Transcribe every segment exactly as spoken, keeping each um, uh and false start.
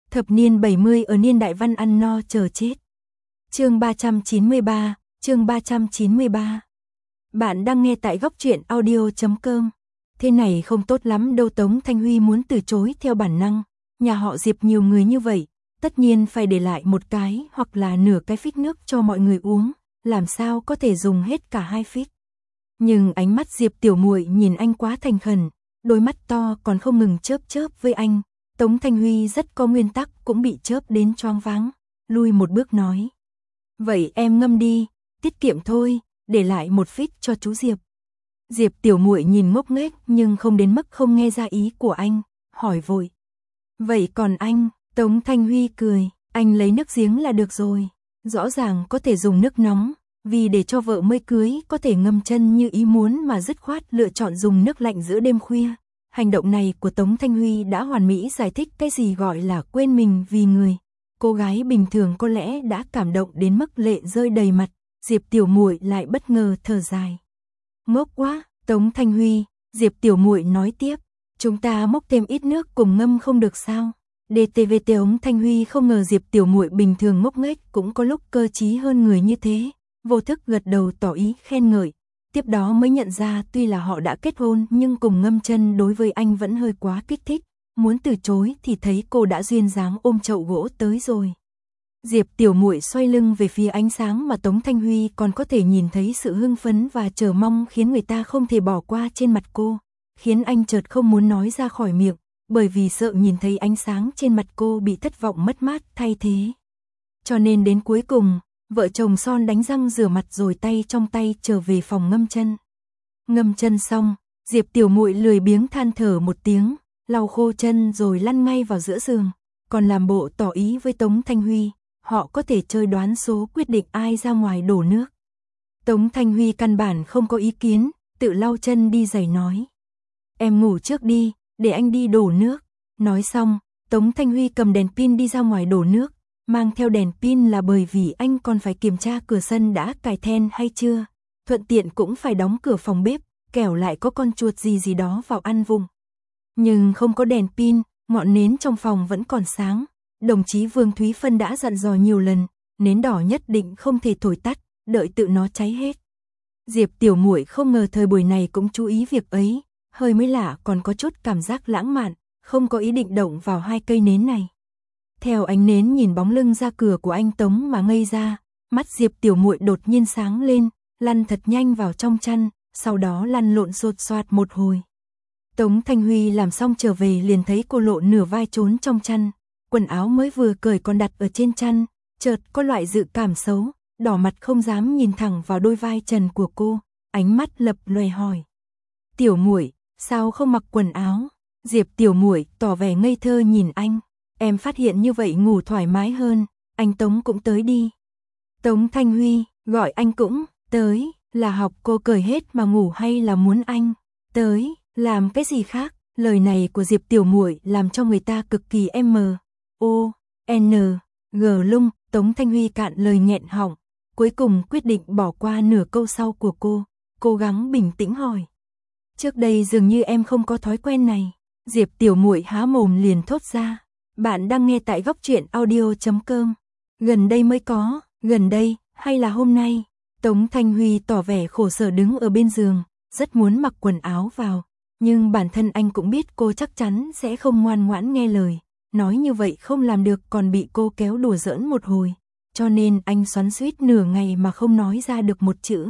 Thập niên bảy mươi ở niên đại văn ăn no chờ chết. Chương ba trăm chín mươi ba, chương ba trăm chín mươi ba. Bạn đang nghe tại góc truyện audio chấm com. Thế này không tốt lắm đâu, Tống Thanh Huy muốn từ chối theo bản năng. Nhà họ Diệp nhiều người như vậy, tất nhiên phải để lại một cái hoặc là nửa cái phích nước cho mọi người uống, làm sao có thể dùng hết cả hai phích. Nhưng ánh mắt Diệp tiểu muội nhìn anh quá thành khẩn, đôi mắt to còn không ngừng chớp chớp với anh. Tống Thanh Huy rất có nguyên tắc cũng bị chớp đến choáng váng, lui một bước nói. Vậy em ngâm đi, tiết kiệm thôi, để lại một phích cho chú Diệp. Diệp tiểu muội nhìn ngốc nghếch nhưng không đến mức không nghe ra ý của anh, hỏi vội. Vậy còn anh? Tống Thanh Huy cười, anh lấy nước giếng là được rồi, rõ ràng có thể dùng nước nóng, vì để cho vợ mới cưới có thể ngâm chân như ý muốn mà dứt khoát lựa chọn dùng nước lạnh giữa đêm khuya. Hành động này của Tống Thanh Huy đã hoàn mỹ giải thích cái gì gọi là quên mình vì người. Cô gái bình thường có lẽ đã cảm động đến mức lệ rơi đầy mặt, Diệp tiểu muội lại bất ngờ thở dài. Ngốc quá, Tống Thanh Huy, Diệp tiểu muội nói tiếp, chúng ta múc thêm ít nước cùng ngâm không được sao? đê tê vê Tống Thanh Huy không ngờ Diệp tiểu muội bình thường ngốc nghếch cũng có lúc cơ trí hơn người như thế, vô thức gật đầu tỏ ý khen ngợi. Tiếp đó mới nhận ra tuy là họ đã kết hôn nhưng cùng ngâm chân đối với anh vẫn hơi quá kích thích, muốn từ chối thì thấy cô đã duyên dáng ôm chậu gỗ tới rồi. Diệp tiểu muội xoay lưng về phía ánh sáng mà Tống Thanh Huy còn có thể nhìn thấy sự hưng phấn và chờ mong khiến người ta không thể bỏ qua trên mặt cô, khiến anh chợt không muốn nói ra khỏi miệng, bởi vì sợ nhìn thấy ánh sáng trên mặt cô bị thất vọng mất mát thay thế. Cho nên đến cuối cùng, vợ chồng son đánh răng rửa mặt rồi tay trong tay trở về phòng ngâm chân. Ngâm chân xong, Diệp tiểu muội lười biếng than thở một tiếng, lau khô chân rồi lăn ngay vào giữa giường, còn làm bộ tỏ ý với Tống Thanh Huy, họ có thể chơi đoán số quyết định ai ra ngoài đổ nước. Tống Thanh Huy căn bản không có ý kiến, tự lau chân đi giày nói. Em ngủ trước đi, để anh đi đổ nước. Nói xong, Tống Thanh Huy cầm đèn pin đi ra ngoài đổ nước. Mang theo đèn pin là bởi vì anh còn phải kiểm tra cửa sân đã cài then hay chưa, thuận tiện cũng phải đóng cửa phòng bếp, kẻo lại có con chuột gì gì đó vào ăn vùng. Nhưng không có đèn pin, ngọn nến trong phòng vẫn còn sáng, đồng chí Vương Thúy Phân đã dặn dò nhiều lần, nến đỏ nhất định không thể thổi tắt, đợi tự nó cháy hết. Diệp tiểu muội không ngờ thời buổi này cũng chú ý việc ấy, hơi mới lạ còn có chút cảm giác lãng mạn, không có ý định động vào hai cây nến này. Theo ánh nến nhìn bóng lưng ra cửa của anh Tống mà ngây ra, mắt Diệp tiểu muội đột nhiên sáng lên, lăn thật nhanh vào trong chăn, sau đó lăn lộn sột soạt một hồi. Tống Thanh Huy làm xong trở về liền thấy cô lộ nửa vai trốn trong chăn, quần áo mới vừa cởi còn đặt ở trên chăn, chợt có loại dự cảm xấu, đỏ mặt không dám nhìn thẳng vào đôi vai trần của cô, ánh mắt lập lòe hỏi. Tiểu muội, sao không mặc quần áo? Diệp tiểu muội tỏ vẻ ngây thơ nhìn anh. Em phát hiện như vậy ngủ thoải mái hơn, anh Tống cũng tới đi. Tống Thanh Huy, gọi anh cũng, tới, là học cô cởi hết mà ngủ hay là muốn anh, tới, làm cái gì khác, lời này của Diệp tiểu muội làm cho người ta cực kỳ M, O, N, G lung, Tống Thanh Huy cạn lời nghẹn họng, cuối cùng quyết định bỏ qua nửa câu sau của cô, cố gắng bình tĩnh hỏi. Trước đây dường như em không có thói quen này, Diệp tiểu muội há mồm liền thốt ra. Bạn đang nghe tại góc truyện audio chấm com. Gần đây mới có, gần đây, hay là hôm nay? Tống Thanh Huy tỏ vẻ khổ sở đứng ở bên giường, rất muốn mặc quần áo vào. Nhưng bản thân anh cũng biết cô chắc chắn sẽ không ngoan ngoãn nghe lời. Nói như vậy không làm được còn bị cô kéo đùa giỡn một hồi. Cho nên anh xoắn xuýt nửa ngày mà không nói ra được một chữ.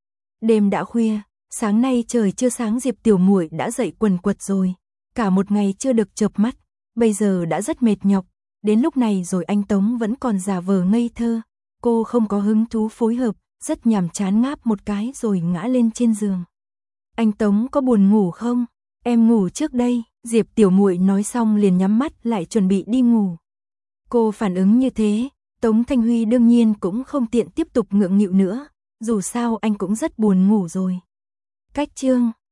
Đêm đã khuya, sáng nay trời chưa sáng Diệp tiểu muội đã dậy quần quật rồi. Cả một ngày chưa được chợp mắt. Bây giờ đã rất mệt nhọc, đến lúc này rồi anh Tống vẫn còn giả vờ ngây thơ, cô không có hứng thú phối hợp, rất nhàm chán ngáp một cái rồi ngã lên trên giường. Anh Tống có buồn ngủ không? Em ngủ trước đây, Diệp tiểu muội nói xong liền nhắm mắt lại chuẩn bị đi ngủ. Cô phản ứng như thế, Tống Thanh Huy đương nhiên cũng không tiện tiếp tục ngượng nghịu nữa, dù sao anh cũng rất buồn ngủ rồi. Cách chương